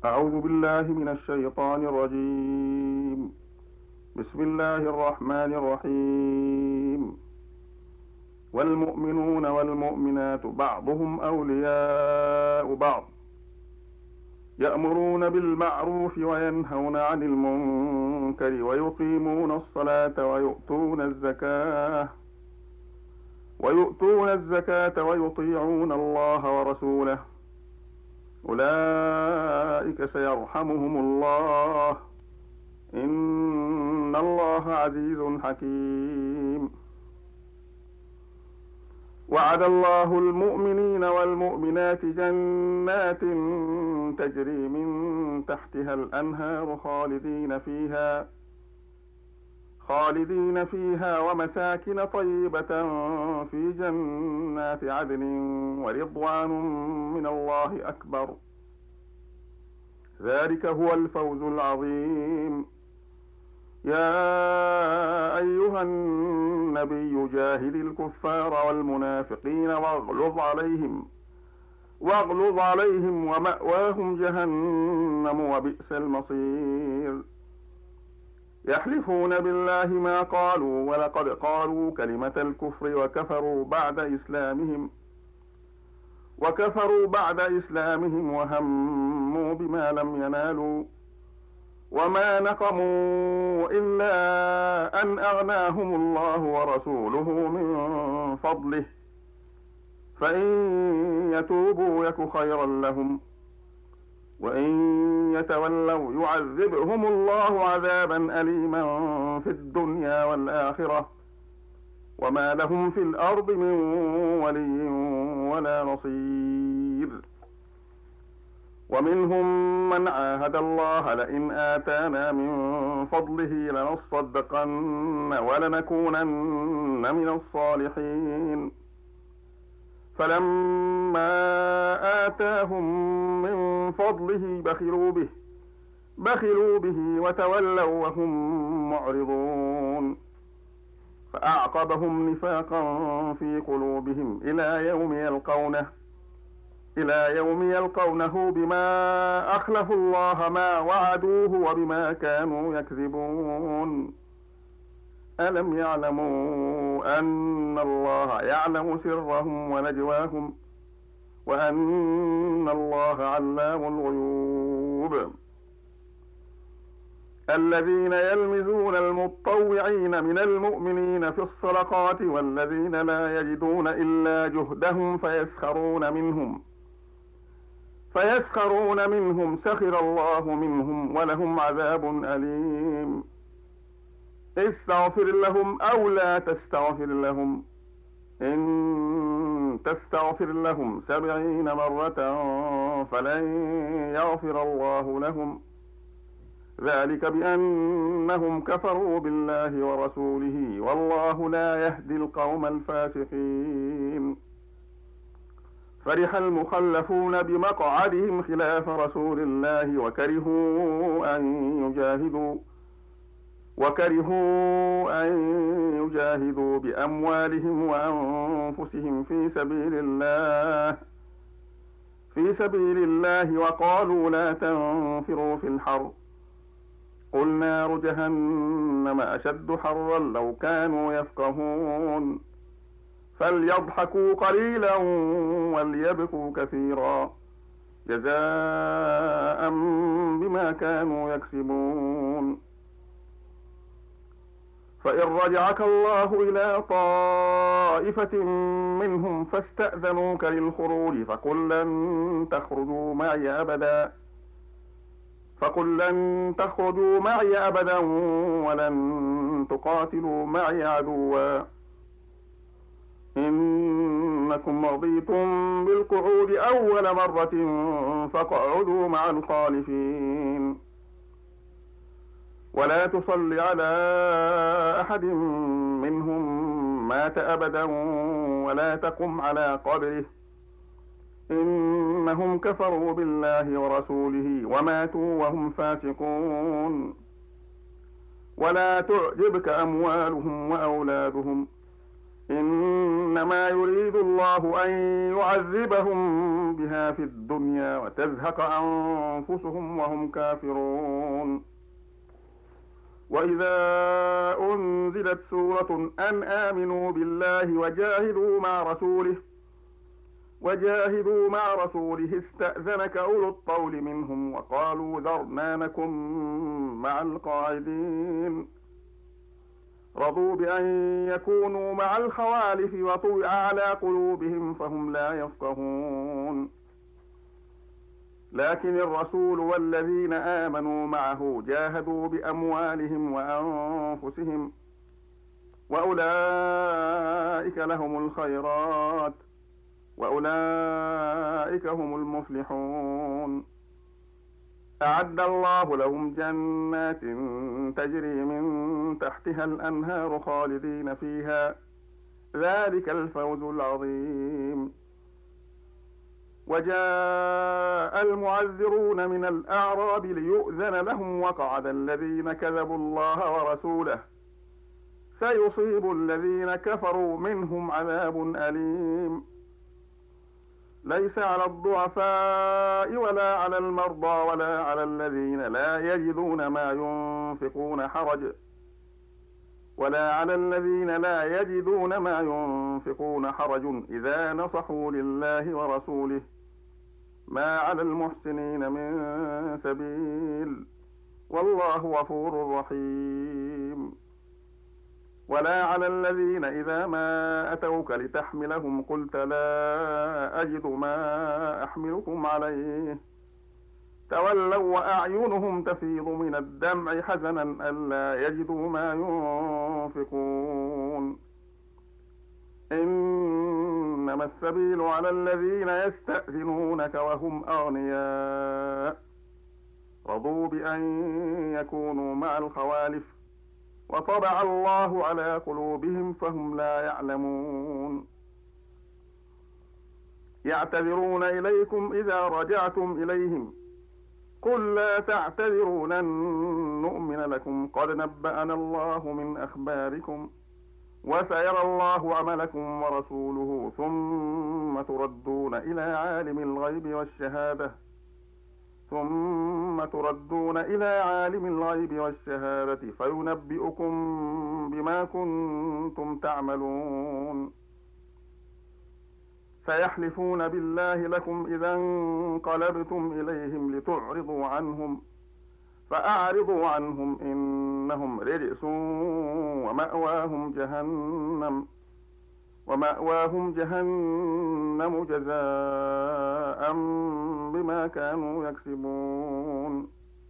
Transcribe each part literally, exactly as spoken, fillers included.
أعوذ بالله من الشيطان الرجيم. بسم الله الرحمن الرحيم. والمؤمنون والمؤمنات بعضهم أولياء بعض يأمرون بالمعروف وينهون عن المنكر ويقيمون الصلاة ويؤتون الزكاة ويؤتون الزكاة ويطيعون الله ورسوله أولئك سيرحمهم الله إن الله عزيز حكيم. وعد الله المؤمنين والمؤمنات جنات تجري من تحتها الأنهار خالدين فيها خالدين فيها ومساكن طيبة في جنات عدن ورضوان من الله أكبر ذلك هو الفوز العظيم. يا أيها النبي جاهد الكفار والمنافقين واغلظ عليهم واغلظ عليهم ومأواهم جهنم وبئس المصير. يحلفون بالله ما قالوا ولقد قالوا كلمة الكفر وكفروا بعد إسلامهم وكفروا بعد إسلامهم وهموا بما لم ينالوا وما نقموا إلا أن أغناهم الله ورسوله من فضله فإن يتوبوا يك خيرا لهم وإن يتولوا يعذبهم الله عذابا أليما في الدنيا والآخرة وما لهم في الأرض من ولي ولا نصير. ومنهم من عاهد الله لئن آتانا من فضله لنصدقن ولنكونن من الصالحين فلما آتاهم من فضله بخلوا به بخلوا به وتولوا وهم معرضون فأعقبهم نفاقا في قلوبهم إلى يوم يلقونه إلى يوم يلقونه بما أخلفوا الله ما وعدوه وبما كانوا يكذبون. ألم يعلموا أن الله يعلم سرهم ونجواهم وأن الله علام الغيوب. الذين يلمزون المطوعين من المؤمنين في الصدقات والذين لا يجدون إلا جهدهم فيسخرون منهم فيسخرون منهم سخر الله منهم ولهم عذاب أليم. استغفر لهم أو لا تستغفر لهم إن تستغفر لهم سبعين مرة فلن يغفر الله لهم ذلك بأنهم كفروا بالله ورسوله والله لا يهدي القوم الفاسقين. فرح المخلفون بمقعدهم خلاف رسول الله وكرهوا أن يجاهدوا وكرهوا أن يجاهدوا بأموالهم وأنفسهم في سبيل الله في سبيل الله وقالوا لا تنفروا في الحر قل نار جهنم أشد حرا لو كانوا يفقهون فليضحكوا قليلا وليبكوا كثيرا جزاء بما كانوا يكسبون. فإن رجعك الله إلى طائفة منهم فاستأذنوك للخروج فقل لن تخرجوا معي أبدا فقل لن تخرجوا معي أبدا ولن تقاتلوا معي عدوا إنكم رضيتم بالقعود أول مرة فاقعدوا مع الخالفين ولا تصل على أحد منهم مات أبدا ولا تقم على قبره إنهم كفروا بالله ورسوله وماتوا وهم فاسقون. ولا تعجبك أموالهم وأولادهم إن إنما يريد الله أن يعذبهم بها في الدنيا وتزهق أنفسهم وهم كافرون. وإذا أنزلت سورة أن آمنوا بالله وجاهدوا مع رسوله وجاهدوا مع رسوله استأذنك أولو الطول منهم وقالوا ذرنا نكن مع القاعدين. رضوا بأن يكونوا مع الخوالف وطبع على قلوبهم فهم لا يفقهون. لكن الرسول والذين آمنوا معه جاهدوا بأموالهم وأنفسهم وأولئك لهم الخيرات وأولئك هم المفلحون. أعد الله لهم جنات تجري من تحتها الأنهار خالدين فيها ذلك الفوز العظيم. وجاء المعذرون من الأعراب ليؤذن لهم وقعد الذين كذبوا الله ورسوله سيصيب الذين كفروا منهم عذاب أليم. ليس على الضعفاء ولا على المرضى ولا على الذين لا يجدون ما ينفقون حرج ولا على الذين لا يجدون ما ينفقون حرج إذا نصحوا لله ورسوله ما على المحسنين من سبيل والله غفور رحيم. ولا على الذين إذا ما أتوك لتحملهم قلت لا أجد ما أحملكم عليه تولوا وأعينهم تفيض من الدمع حزنا ألا يجدوا ما ينفقون. إنما السبيل على الذين يستأذنونك وهم أغنياء رضوا بأن يكونوا مع الخوالف وطبع الله على قلوبهم فهم لا يعلمون. يعتذرون إليكم إذا رجعتم إليهم قل لا تعتذروا لن نؤمن لكم قد نبأنا الله من أخباركم وسيرى الله عملكم ورسوله ثم تردون إلى عالم الغيب والشهادة ثم تردون إلى عالم الغيب والشهادة فينبئكم بما كنتم تعملون. سيحلفون بالله لكم إذا انقلبتم إليهم لتعرضوا عنهم فأعرضوا عنهم إنهم رجس ومأواهم جهنم ومأواهم جهنم جزاء بما كانوا يكسبون.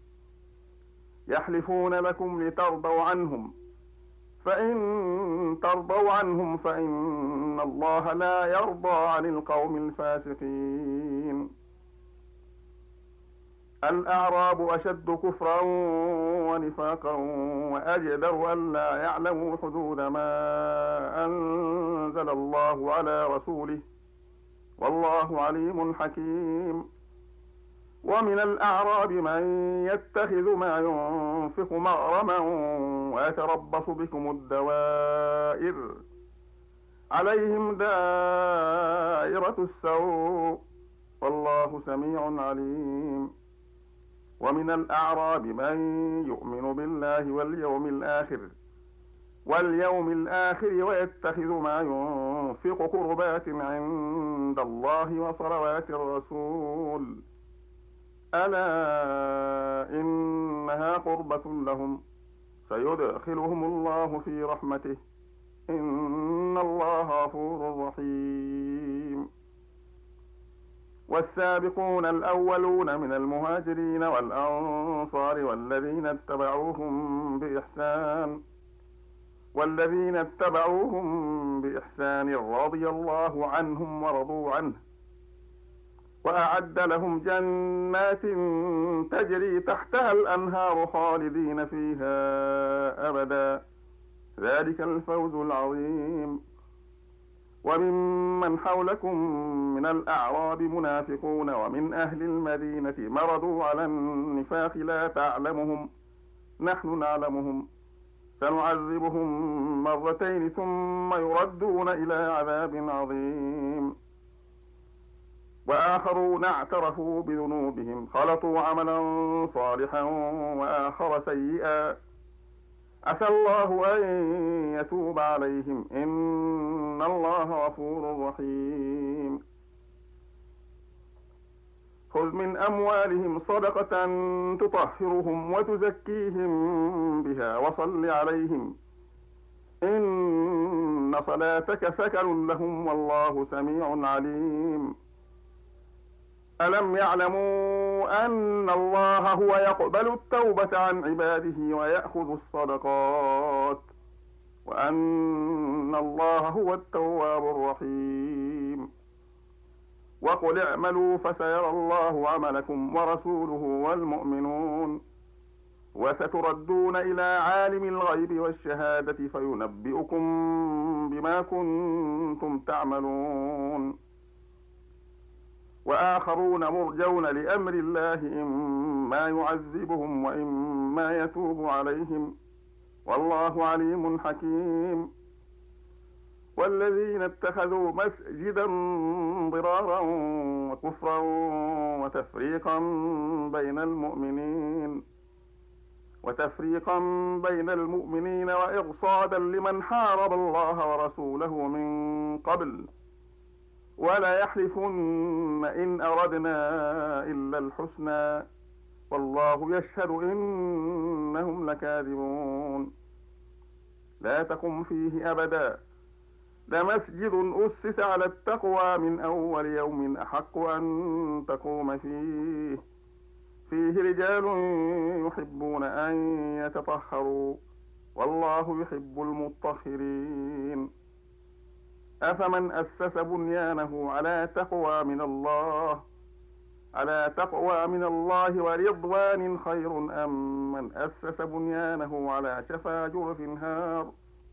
يحلفون لكم لترضوا عنهم فإن ترضوا عنهم فإن الله لا يرضى عن القوم الفاسقين. الأعراب أشد كفرا ونفاقا وأجدر ألا يعلموا حدود ما أنزل الله على رسوله والله عليم حكيم. ومن الأعراب من يتخذ ما ينفق مغرما ويتربص بكم الدوائر عليهم دائرة السوء والله سميع عليم. ومن الأعراب من يؤمن بالله واليوم الآخر واليوم الآخر ويتخذ ما ينفق قربات عند الله وصلوات الرسول ألا إنها قربة لهم سيدخلهم الله في رحمته إن الله غفور رحيم. والسابقون الأولون من المهاجرين والأنصار والذين اتبعوهم بإحسان والذين اتبعوهم بإحسان رضي الله عنهم ورضوا عنه وأعد لهم جنات تجري تحتها الأنهار خالدين فيها أبدا ذلك الفوز العظيم. وممن حولكم من الأعراب منافقون ومن أهل المدينة مرضوا على النفاق لا تعلمهم نحن نعلمهم سنعذبهم مرتين ثم يردون إلى عذاب عظيم. وآخرون اعترفوا بذنوبهم خلطوا عملا صالحا وآخر سيئا عسى الله أن يتوب عليهم إن الله غفور رحيم. خذ من أموالهم صدقة تطهرهم وتزكيهم بها وصل عليهم إن صلاتك سكن لهم والله سميع عليم. ألم يعلموا أن الله هو يقبل التوبة عن عباده ويأخذ الصدقات وأن الله هو التواب الرحيم. وقل اعملوا فسيرى الله عملكم ورسوله والمؤمنون وستردون إلى عالم الغيب والشهادة فينبئكم بما كنتم تعملون. وآخرون مرجون لأمر الله إما يعذبهم وإما يتوب عليهم والله عليم حكيم. والذين اتخذوا مسجدا ضرارا وكفرا وتفريقا بين المؤمنين وتفريقا بين المؤمنين وإرصادا لمن حارب الله ورسوله من قبل ولا يحلفن إن أردنا إلا الحسنى والله يشهد إنهم لكاذبون. لا تقم فيه أبدا لمسجد أسس على التقوى من أول يوم أحق أن تقوم فيه فيه رجال يحبون أن يتطهروا والله يحب المطهرين. أفمن أسس بنيانه على تقوى من الله على تقوى من الله ورضوان خير أم من أسس بنيانه على شفا جرف هار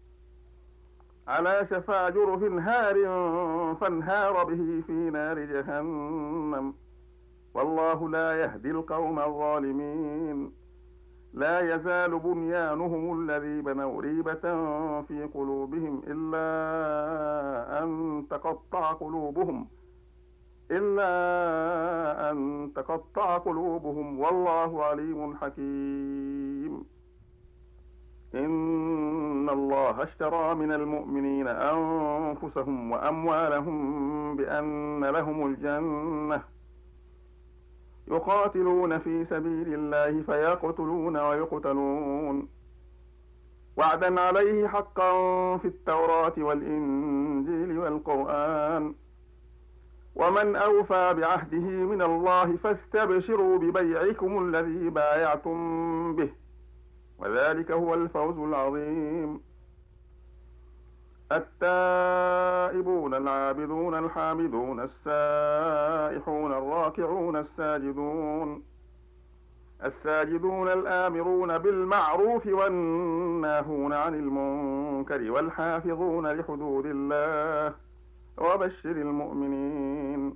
على شفا جرف هار فانهار به في نار جهنم والله لا يهدي القوم الظالمين. لا يزال بنيانهم الذي بنوا ريبة في قلوبهم إلا أن تقطع قلوبهم إلا أن تقطع قلوبهم والله عليم حكيم. إن الله اشترى من المؤمنين أنفسهم وأموالهم بأن لهم الجنة يقاتلون في سبيل الله فيقتلون ويقتلون وعدا عليه حقا في التوراة والإنجيل والقرآن ومن أوفى بعهده من الله فاستبشروا ببيعكم الذي بايعتم به وذلك هو الفوز العظيم. التائبون العابدون الحامدون السائحون الراكعون الساجدون الساجدون الآمرون بالمعروف والناهون عن المنكر والحافظون لحدود الله وبشر المؤمنين.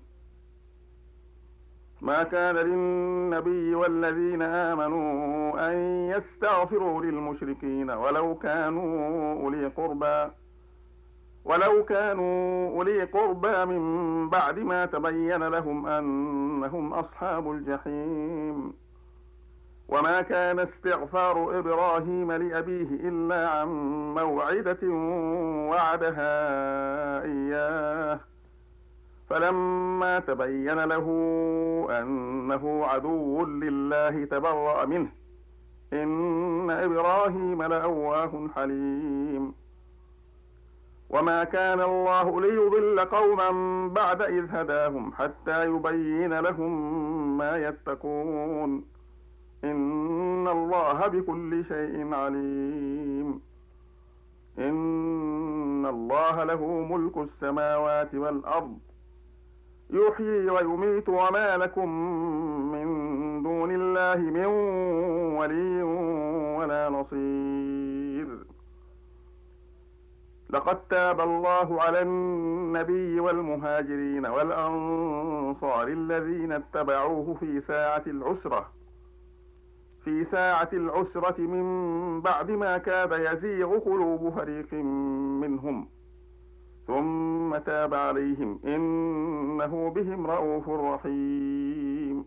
ما كان للنبي والذين آمنوا أن يستغفروا للمشركين ولو كانوا أولي قربى ولو كانوا أولي قربى من بعد ما تبين لهم أنهم أصحاب الجحيم. وما كان استغفار إبراهيم لأبيه إلا عن موعدة وعدها إياه فلما تبين له أنه عدو لله تبرأ منه إن إبراهيم لأواه حليم. وما كان الله ليضل قوما بعد إذ هداهم حتى يبين لهم ما يتقون إن الله بكل شيء عليم. إن الله له ملك السماوات والأرض يحيي ويميت وما لكم من دون الله من ولي ولا نصير. لقد تاب الله على النبي والمهاجرين والأنصار الذين اتبعوه في ساعة العسرة في ساعة العسرة من بعد ما كاد يزيغ قلوب فريق منهم ثم تاب عليهم إنه بهم رءوف رحيم.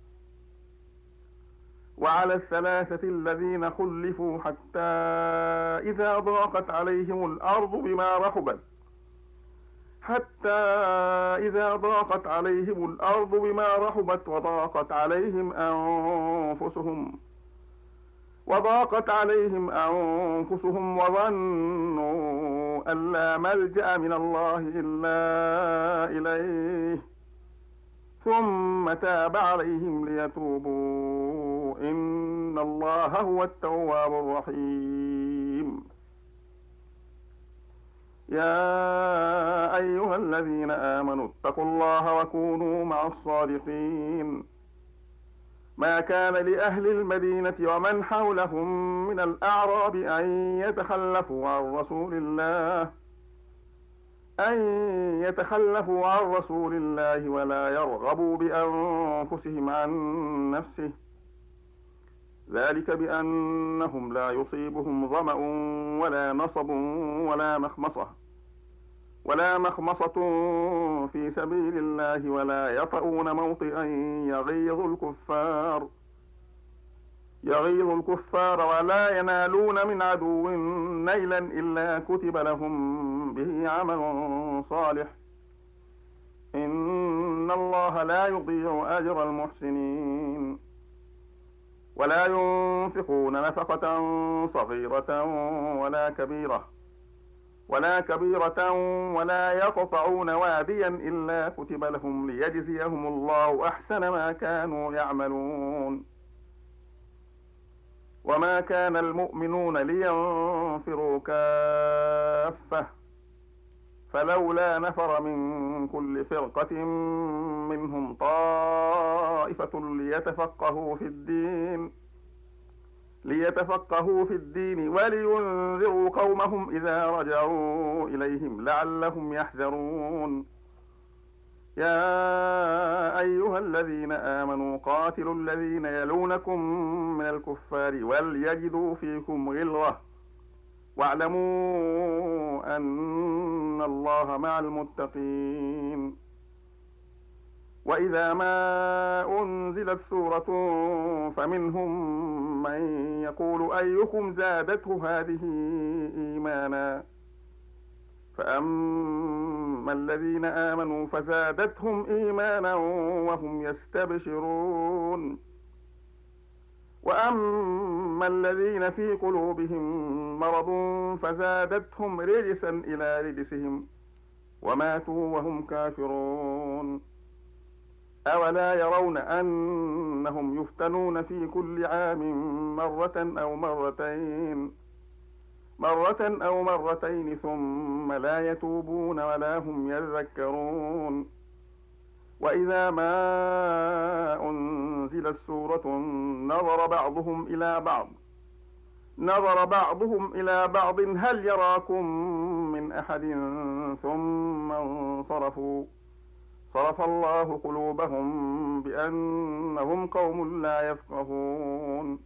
وعلى الثلاثة الذين خلفوا حتى إذا ضاقت عليهم الأرض بما رحبت حتى إذا ضاقت عليهم الأرض بما رحبت وضاقت عليهم أنفسهم وضاقت عليهم أنفسهم وظنوا أن لا ملجأ من الله إلا إليه ثم تاب عليهم ليتوبوا إن الله هو التواب الرحيم. يا أيها الذين آمنوا اتقوا الله وكونوا مع الصادقين. ما كان لأهل المدينة ومن حولهم من الأعراب أن يتخلفوا عن رسول الله أن يتخلفوا عن رسول الله ولا يرغبوا بأنفسهم عن نفسه ذلك بأنهم لا يصيبهم ظمأ ولا نصب ولا مخمصة ولا مخمصة في سبيل الله ولا يطؤون موطئا يغيظ الكفار يغيظ الكفار ولا ينالون من عدو نيلا إلا كتب لهم به عمل صالح إن الله لا يضيع أجر المحسنين. ولا ينفقون نفقة صغيرة ولا كبيرة ولا كبيرة ولا يقطعون واديا إلا كتب لهم ليجزيهم الله أحسن ما كانوا يعملون. وما كان المؤمنون لينفروا كافة فلولا نفر من كل فرقة منهم طائفة ليتفقهوا في الدين ليتفقهوا في الدين ولينذروا قومهم إذا رجعوا إليهم لعلهم يحذرون. يا أيها الذين آمنوا قاتلوا الذين يلونكم من الكفار وليجدوا فيكم غلظة واعلموا أن الله مع المتقين. وإذا ما أنزلت سورة فمنهم من يقول أيكم زادته هذه إيمانا فأما الذين آمنوا فزادتهم إيمانا وهم يستبشرون وأما الذين في قلوبهم مرض فزادتهم رجسا إلى رجسهم وماتوا وهم كافرون. أولا يرون أنهم يفتنون في كل عام مرة أو مرتين مرة أو مرتين ثم لا يتوبون ولا هم يذكرون. وإذا ما أنزلت سورة نظر بعضهم إلى بعض نظر بعضهم إلى بعض هل يراكم من أحد ثم انصرفوا صرف الله قلوبهم بأنهم قوم لا يفقهون.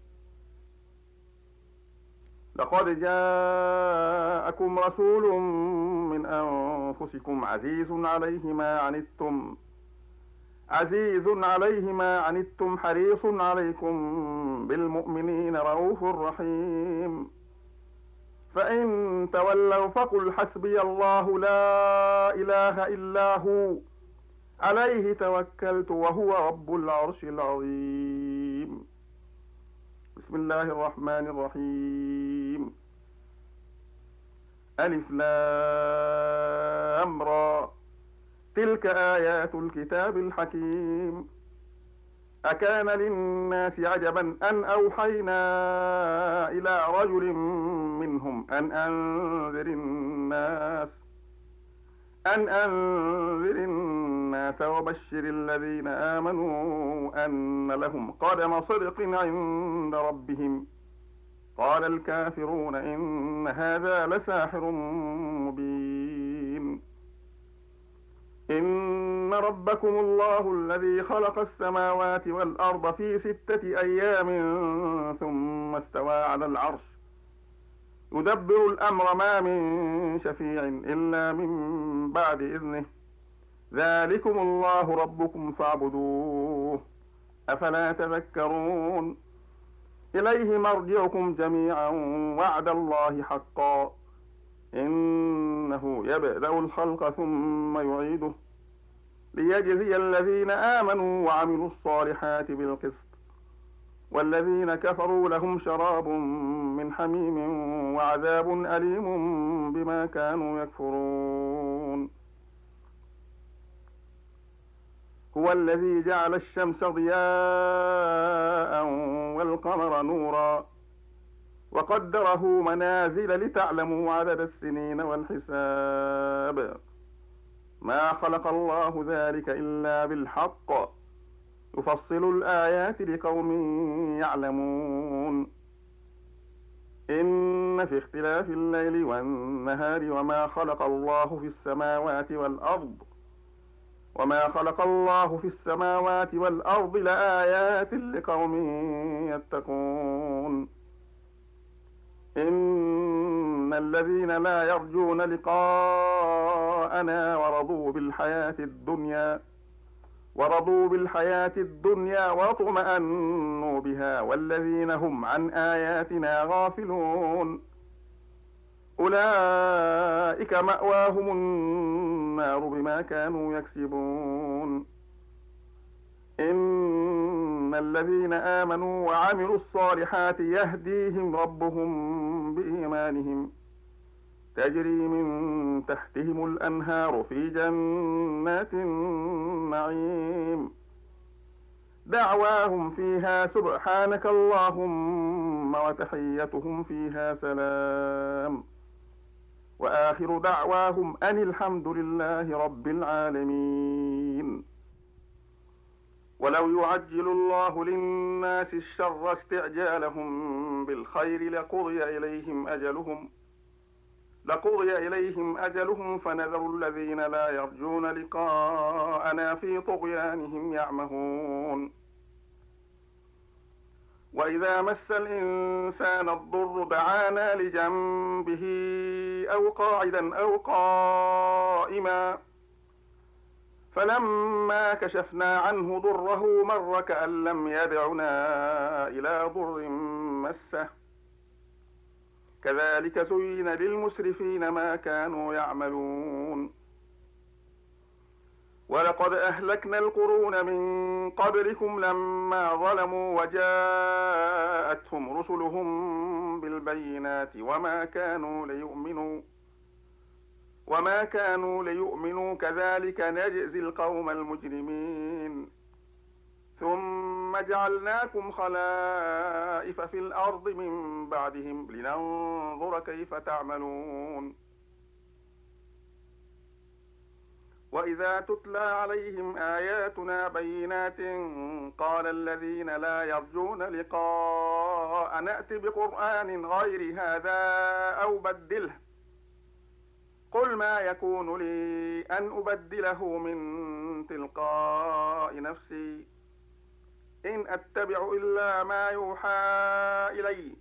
لقد جاءكم رسول من أنفسكم عزيز عليه ما عنتم عزيز عليه ما عنتم حريص عليكم بالمؤمنين رؤوف رحيم. فإن تولوا فقل حسبي الله لا إله إلا هو عليه توكلت وهو رب العرش العظيم. بسم الله الرحمن الرحيم. ألف لام را تلك آيات الكتاب الحكيم. أكان للناس عجبا أن أوحينا إلى رجل منهم أن أنذر الناس أن أنذر الناس وبشر الذين آمنوا أن لهم قدم صدق عند ربهم قال الكافرون إن هذا لساحر مبين. إن إن ربكم الله الذي خلق السماوات والأرض في ستة أيام ثم استوى على العرش يدبر الأمر ما من شفيع إلا من بعد إذنه ذلكم الله ربكم فاعبدوه أفلا تذكرون إليه مرجعكم جميعا وعد الله حقا إنه يبدأ الخلق ثم يعيده ليجزي الذين آمنوا وعملوا الصالحات بالقسط والذين كفروا لهم شراب من حميم وعذاب أليم بما كانوا يكفرون هو الذي جعل الشمس ضياء والقمر نورا وقدره منازل لتعلموا عدد السنين والحساب ما خلق الله ذلك إلا بالحق يفصل الآيات لقوم يعلمون إن في اختلاف الليل والنهار وما خلق الله في السماوات والأرض وما خلق الله في السماوات والأرض لآيات لقوم يتقون إن الذين لا يرجون لقاءنا ورضوا بالحياة الدنيا ورضوا بالحياة الدنيا واطمأنوا بها والذين هم عن آياتنا غافلون أولئك مأواهم النار بما كانوا يكسبون إن الذين آمنوا وعملوا الصالحات يهديهم ربهم بإيمانهم تجري من تحتهم الأنهار في جنات النعيم دعواهم فيها سبحانك اللهم وتحيتهم فيها سلام وآخر دعواهم أن الحمد لله رب العالمين ولو يعجل الله للناس الشر استعجالهم بالخير لقضي إليهم أجلهم لقضي إليهم أجلهم فنذر الذين لا يرجون لقاءنا في طغيانهم يعمهون وإذا مس الإنسان الضر دعانا لجنبه أو قاعدا أو قائما فلما كشفنا عنه ضره مر كأن لم يدعنا إلى ضر مسه كذلك زين للمسرفين ما كانوا يعملون ولقد أهلكنا القرون من قبلكم لما ظلموا وجاءتهم رسلهم بالبينات وما كانوا ليؤمنوا وما كانوا ليؤمنوا كذلك نجزي القوم المجرمين ثم جعلناكم خلائف في الأرض من بعدهم لننظر كيف تعملون وإذا تتلى عليهم آياتنا بينات قال الذين لا يرجون لقاء نأت بقرآن غير هذا أو بدله قل ما يكون لي أن أبدله من تلقاء نفسي إن أتبع إلا ما يوحى إلي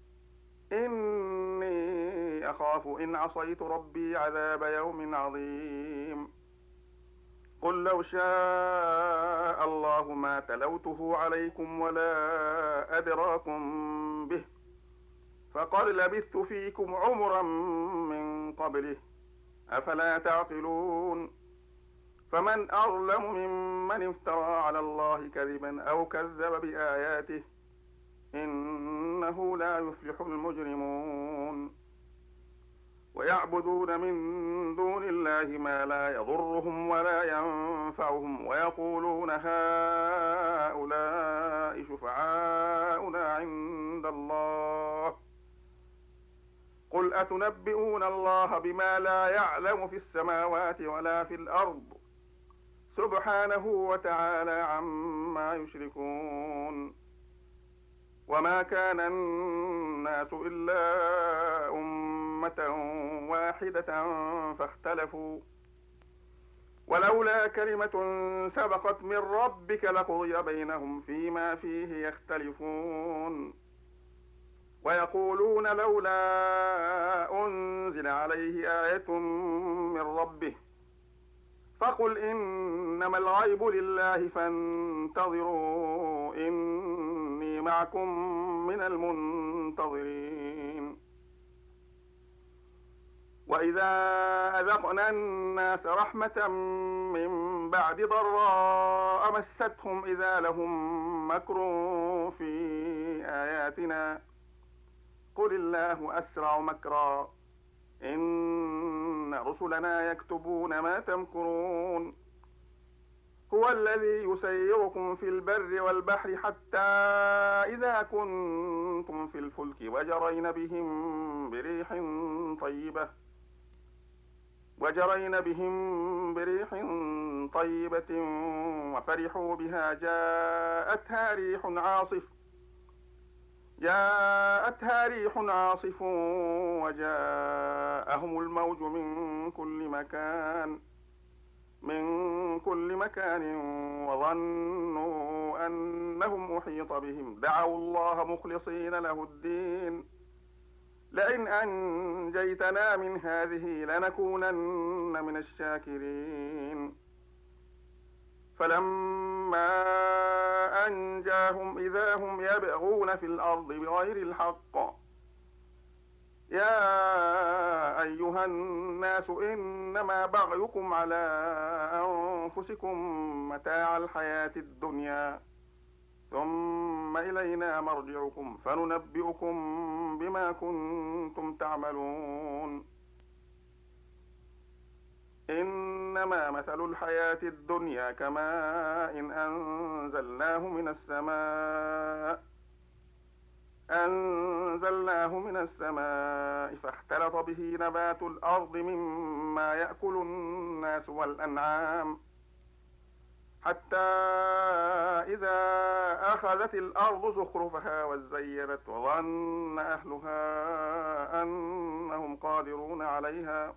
إني أخاف إن عصيت ربي عذاب يوم عظيم قل لو شاء الله ما تلوته عليكم ولا أدراكم به فقد لبثت فيكم عمرا من قبله أفلا تعقلون فمن أظلم ممن افترى على الله كذبا أو كذب بآياته إنه لا يفلح المجرمون ويعبدون من دون الله ما لا يضرهم ولا ينفعهم ويقولون هؤلاء شفعاؤنا عند الله قل أتنبئون الله بما لا يعلم في السماوات ولا في الأرض سبحانه وتعالى عما يشركون وما كان الناس إلا أمة واحدة فاختلفوا ولولا كلمة سبقت من ربك لقضي بينهم فيما فيه يختلفون ويقولون لولا أنزل عليه آية من ربه فقل إنما الغيب لله فانتظروا إني معكم من المنتظرين وإذا أذقنا الناس رحمة من بعد ضراء مستهم إذا لهم مكر في آياتنا قل الله أسرع مكرا إن رسلنا يكتبون ما تمكرون هو الذي يسيركم في البر والبحر حتى إذا كنتم في الفلك وجرين بهم بريح طيبة وجرين بهم بريح طيبة وفرحوا بها جاءتها ريح عاصف جاءتها ريح عاصف وجاءهم الموج من كل مكان من كل مكان وظنوا أنهم أحيط بهم دعوا الله مخلصين له الدين لئن أنجيتنا من هذه لنكونن من الشاكرين فلما أنجاهم إذا هم يبغون في الأرض بغير الحق يا أيها الناس إنما بغيكم على أنفسكم متاع الحياة الدنيا ثم إلينا مرجعكم فننبئكم بما كنتم تعملون إنما مثل الحياة الدنيا كماء إن أنزلناه من السماء أنزلناه من السماء فاختلط به نبات الأرض مما يأكل الناس والأنعام حتى إذا أخذت الأرض زخرفها وزينت وظن أهلها أنهم قادرون عليها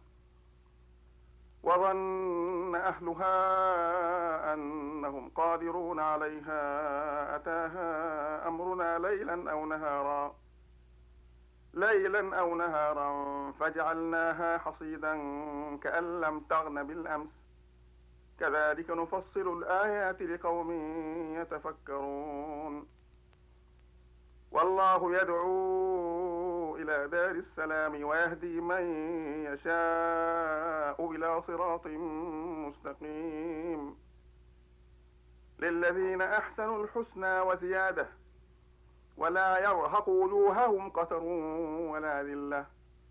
وظن أهلها أنهم قادرون عليها أتاها أمرنا ليلا أو نهارا ليلا أو نهارا فجعلناها حصيدا كأن لم تغن بالأمس كذلك نفصل الآيات لقوم يتفكرون والله يدعو إلى دار السلام ويهدي من يشاء إلى صراط مستقيم للذين أحسنوا الحسنى وزيادة ولا يرهق وجوههم قتر ولا ذلة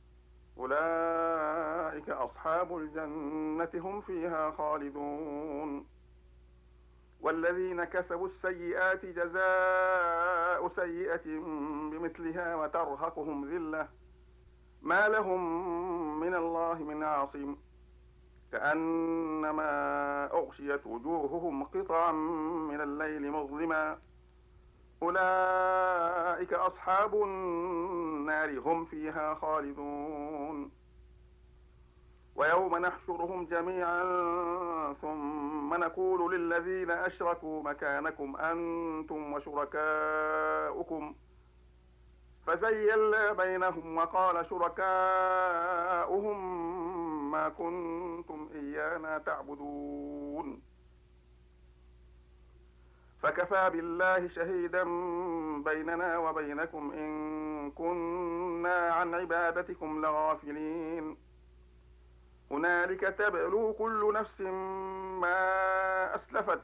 أولئك أصحاب الجنة هم فيها خالدون والذين كسبوا السيئات جزاء سيئة بمثلها وترهقهم ذلة ما لهم من الله من عاصم كأنما أغشيت وجوههم قطعا من الليل مظلما أولئك أصحاب النار هم فيها خالدون ويوم نحشرهم جميعا ثم نقول للذين أشركوا مكانكم أنتم وشركاؤكم فزيلنا بينهم وقال شركاؤهم ما كنتم إيانا تعبدون فكفى بالله شهيدا بيننا وبينكم إن كنا عن عبادتكم لغافلين هنالك تبلو كل نفس ما أسلفت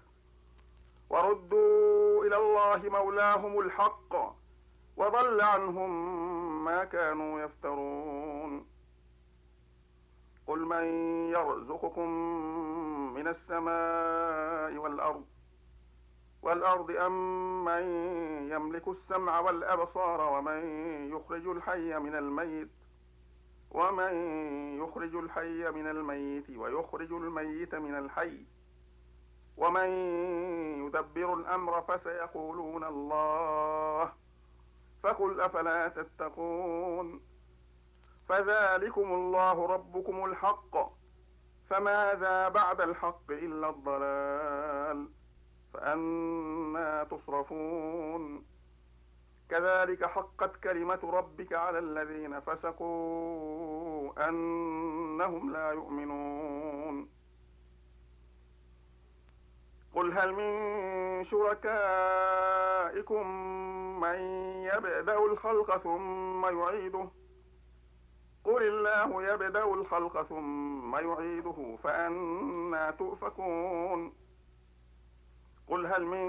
وردوا إلى الله مولاهم الحق وضل عنهم ما كانوا يفترون قل من يرزقكم من السماء والأرض والأرض أم من يملك السمع والأبصار ومن يخرج الحي من الميت ومن يخرج الحي من الميت ويخرج الميت من الحي ومن يدبر الأمر فسيقولون الله فقل أفلا تتقون فذلكم الله ربكم الحق فماذا بعد الحق إلا الضلال فأنى تصرفون كذلك حقت كلمة ربك على الذين فسقوا أنهم لا يؤمنون قل هل من شركائكم من يبدأ الخلق ثم يعيده قل الله يبدأ الخلق ثم يعيده فأنى تؤفكون قل هل من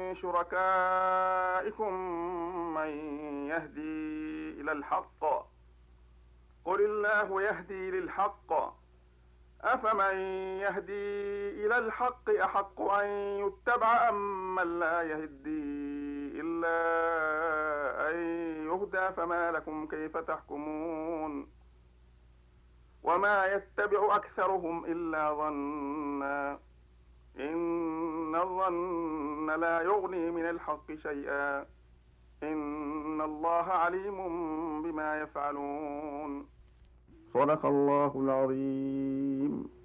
شركائكم من يهدي إلى الحق قل الله يهدي للحق أفمن يهدي إلى الحق أحق أن يتبع أم من لا يهدي إلا أن يهدى فما لكم كيف تحكمون وما يتبع أكثرهم إلا ظنا إن الظن لا يغني من الحق شيئا إن الله عليم بما يفعلون صدق الله العظيم.